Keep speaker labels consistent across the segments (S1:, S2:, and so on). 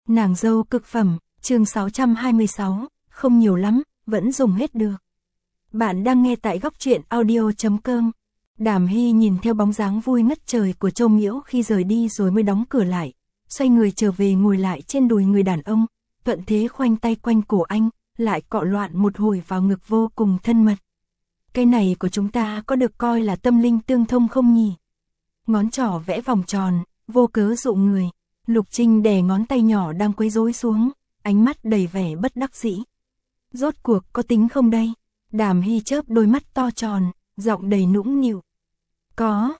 S1: Nàng dâu cực phẩm, chương 626, không nhiều lắm, vẫn dùng hết được. Bạn đang nghe tại góc truyện audio.com. Đàm Hy nhìn theo bóng dáng vui ngất trời của Châu Miễu khi rời đi rồi mới đóng cửa lại, xoay người trở về ngồi lại trên đùi người đàn ông, thuận thế khoanh tay quanh cổ anh, lại cọ loạn một hồi vào ngực vô cùng thân mật. Cái này của chúng ta có được coi là tâm linh tương thông không nhỉ? Ngón trỏ vẽ vòng tròn, vô cớ dụ người. Lục Trinh đè ngón tay nhỏ đang quấy rối xuống, ánh mắt đầy vẻ bất đắc dĩ. Rốt cuộc có tính không đây? Đàm Hy chớp đôi mắt to tròn, giọng đầy nũng nịu. Có,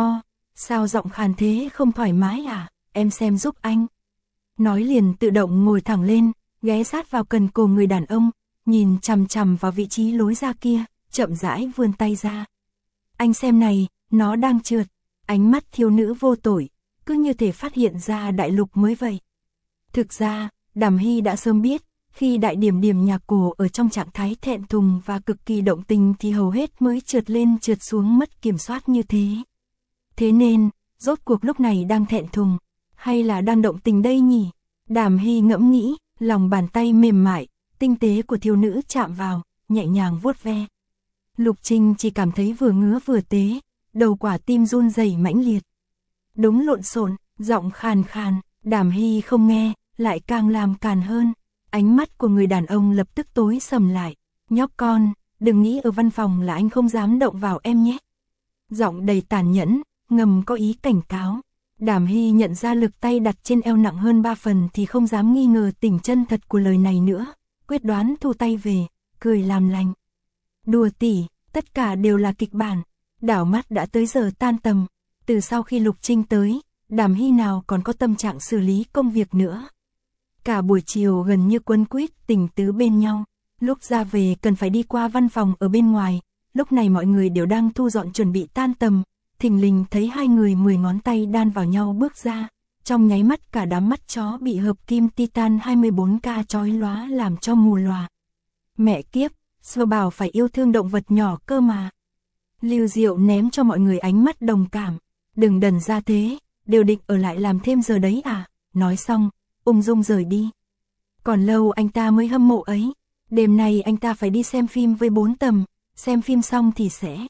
S1: sao giọng khàn thế, không thoải mái à? Em xem giúp anh. Nói liền tự động ngồi thẳng lên, ghé sát vào cần cổ người đàn ông, nhìn chằm chằm vào vị trí lối ra kia, chậm rãi vươn tay ra. Anh xem này, nó đang trượt. Ánh mắt thiếu nữ vô tội, cứ như thể phát hiện ra đại lục mới vậy. Thực ra, Đàm Hy đã sớm biết, khi đại điểm điểm nhà cổ ở trong trạng thái thẹn thùng và cực kỳ động tình thì hầu hết mới trượt lên trượt xuống mất kiểm soát như thế. Thế nên, rốt cuộc lúc này đang thẹn thùng, hay là đang động tình đây nhỉ? Đàm Hy ngẫm nghĩ, lòng bàn tay mềm mại, tinh tế của thiếu nữ chạm vào, nhẹ nhàng vuốt ve. Lục Trinh chỉ cảm thấy vừa ngứa vừa tế, đầu quả tim run rẩy mãnh liệt. Đúng lộn xộn, giọng khàn khàn, Đàm Hy không nghe, lại càng làm càn hơn. Ánh mắt của người đàn ông lập tức tối sầm lại. Nhóc con, đừng nghĩ ở văn phòng là anh không dám động vào em nhé. Giọng đầy tàn nhẫn, ngầm có ý cảnh cáo. Đàm Hy nhận ra lực tay đặt trên eo nặng hơn 3 phần thì không dám nghi ngờ tình chân thật của lời này nữa. Quyết đoán thu tay về, cười làm lành. Đùa tỉ, tất cả đều là kịch bản. Đảo mắt đã tới giờ tan tầm. Từ sau khi Lục Trinh tới, Đàm Hy nào còn có tâm trạng xử lý công việc nữa. Cả buổi chiều gần như quấn quýt tình tứ bên nhau. Lúc ra về cần phải đi qua văn phòng ở bên ngoài. Lúc này mọi người đều đang thu dọn chuẩn bị tan tầm. Thình lình thấy hai người 10 ngón tay đan vào nhau bước ra. Trong nháy mắt cả đám mắt chó bị hợp kim titan 24K chói lóa làm cho mù lòa. Mẹ kiếp, Sơ bảo phải yêu thương động vật nhỏ cơ mà. Lưu Diệu ném cho mọi người ánh mắt đồng cảm. Đừng đần ra thế, đều định ở lại làm thêm giờ đấy à? Nói xong, ung dung rời đi. Còn lâu anh ta mới hâm mộ ấy. Đêm nay anh ta phải đi xem phim với 4 tầm, xem phim xong thì sẽ...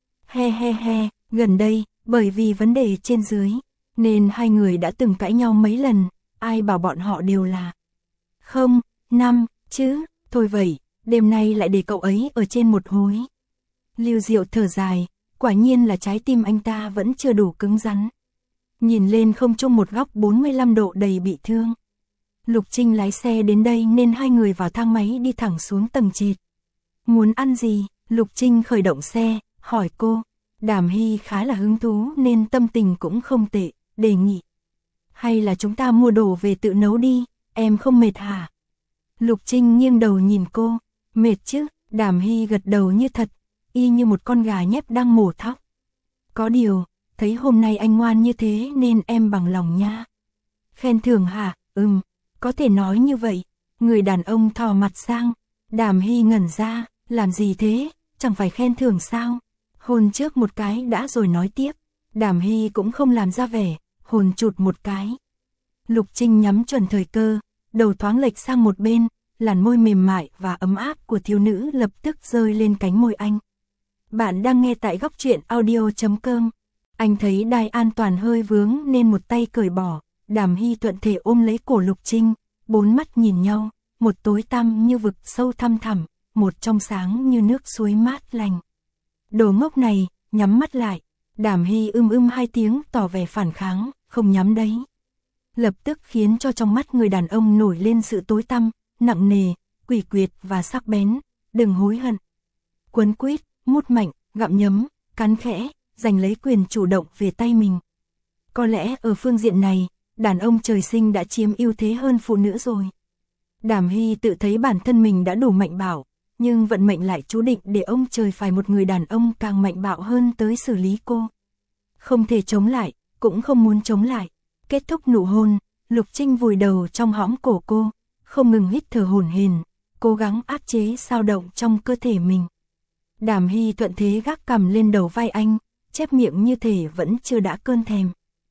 S1: He, gần đây, bởi vì vấn đề trên dưới, nên hai người đã từng cãi nhau mấy lần, ai bảo bọn họ đều là... Không, 5, chứ, thôi vậy, đêm nay lại để cậu ấy ở trên một hối. Lưu Diệu thở dài, quả nhiên là trái tim anh ta vẫn chưa đủ cứng rắn. Nhìn lên không trung một góc 45 độ đầy bị thương. Lục Trinh lái xe đến đây nên hai người vào thang máy đi thẳng xuống tầng trệt. Muốn ăn gì? Lục Trinh khởi động xe, hỏi cô. Đàm Hy khá là hứng thú nên tâm tình cũng không tệ, đề nghị. Hay là chúng ta mua đồ về tự nấu đi, em không mệt hả? Lục Trinh nghiêng đầu nhìn cô. Mệt chứ? Đàm Hy gật đầu như thật, y như một con gà nhép đang mổ thóc. Có điều, thấy hôm nay anh ngoan như thế nên em bằng lòng nha. Khen thưởng hả? Có thể nói như vậy. Người đàn ông thò mặt sang. Đàm Hy ngẩn ra, làm gì thế? Chẳng phải khen thưởng sao? Hôn trước một cái đã rồi nói tiếp. Đàm Hy cũng không làm ra vẻ, hôn chụt một cái. Lục Trinh nhắm chuẩn thời cơ, đầu thoáng lệch sang một bên, làn môi mềm mại và ấm áp của thiếu nữ lập tức rơi lên cánh môi anh. Bạn đang nghe tại góc truyện audio.com. Anh thấy đai an toàn hơi vướng nên một tay cởi bỏ. Đàm Hy thuận thể ôm lấy cổ Lục Trinh, bốn mắt nhìn nhau, một tối tăm như vực sâu thăm thẳm, một trong sáng như nước suối mát lành. Đồ ngốc này, nhắm mắt lại. Đàm Hy hai tiếng tỏ vẻ phản kháng, không nhắm đấy. Lập tức khiến cho trong mắt người đàn ông nổi lên sự tối tăm, nặng nề, quỷ quyệt và sắc bén. Đừng hối hận. Quấn quýt, mút mạnh, gặm nhấm, cắn khẽ, giành lấy quyền chủ động về tay mình. Có lẽ ở phương diện này, đàn ông trời sinh đã chiếm ưu thế hơn phụ nữ rồi. Đàm Hy tự thấy bản thân mình đã đủ mạnh bạo, nhưng vận mệnh lại chú định để ông trời phải một người đàn ông càng mạnh bạo hơn tới xử lý cô. Không thể chống lại, cũng không muốn chống lại. Kết thúc nụ hôn, Lục Trinh vùi đầu trong hõm cổ cô, không ngừng hít thở hổn hển, cố gắng áp chế dao động trong cơ thể mình. Đàm Hy thuận thế gác cằm lên đầu vai anh, chép miệng như thể vẫn chưa đã cơn thèm.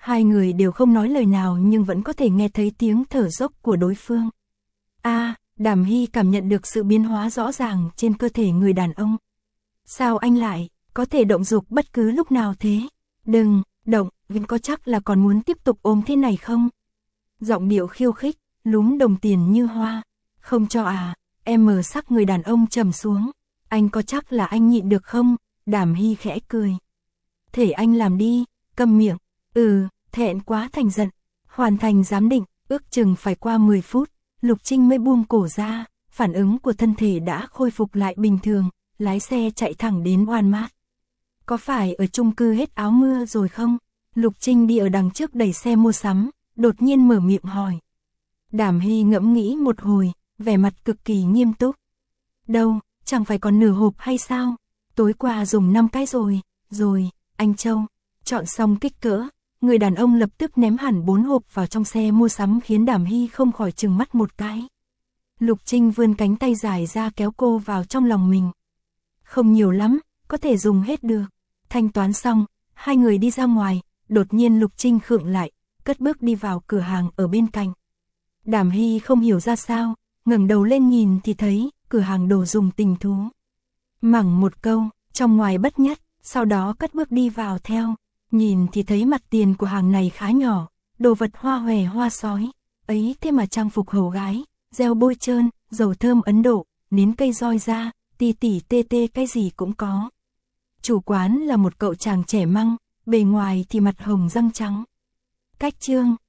S1: Hai người đều không nói lời nào nhưng vẫn có thể nghe thấy tiếng thở dốc của đối phương. Đàm Hy cảm nhận được sự biến hóa rõ ràng trên cơ thể người đàn ông. Sao anh lại có thể động dục bất cứ lúc nào thế? Đừng động, Vinh có chắc là còn muốn tiếp tục ôm thế này không? Giọng điệu khiêu khích, lúm đồng tiền như hoa. Không cho à? Em mờ sắc người đàn ông trầm xuống. Anh có chắc là anh nhịn được không? Đàm Hy khẽ cười. Thể anh làm đi, câm miệng. Thẹn quá thành giận. Hoàn thành giám định, ước chừng phải qua 10 phút, Lục Trinh mới buông cổ ra, phản ứng của thân thể đã khôi phục lại bình thường, lái xe chạy thẳng đến Walmart. Có phải ở chung cư hết áo mưa rồi không? Lục Trinh đi ở đằng trước đẩy xe mua sắm, đột nhiên mở miệng hỏi. Đàm Hy ngẫm nghĩ một hồi, vẻ mặt cực kỳ nghiêm túc. Đâu, chẳng phải còn nửa hộp hay sao? Tối qua dùng 5 cái rồi, anh Châu. Chọn xong kích cỡ, người đàn ông lập tức ném hẳn 4 hộp vào trong xe mua sắm khiến Đàm Hy không khỏi trừng mắt một cái. Lục Trinh vươn cánh tay dài ra kéo cô vào trong lòng mình. Không nhiều lắm, có thể dùng hết được. Thanh toán xong, hai người đi ra ngoài, đột nhiên Lục Trinh khựng lại, cất bước đi vào cửa hàng ở bên cạnh. Đàm Hy không hiểu ra sao, ngẩng đầu lên nhìn thì thấy cửa hàng đồ dùng tình thú. Mẳng một câu, trong ngoài bất nhất, sau đó cất bước đi vào theo. Nhìn thì thấy mặt tiền của hàng này khá nhỏ, đồ vật hoa hòe hoa sói, ấy thế mà trang phục hầu gái, gel bôi trơn, dầu thơm Ấn Độ, nến cây roi da, tỉ tỉ tê tê cái gì cũng có. Chủ quán là một cậu chàng trẻ măng, bề ngoài thì mặt hồng răng trắng. Cách chương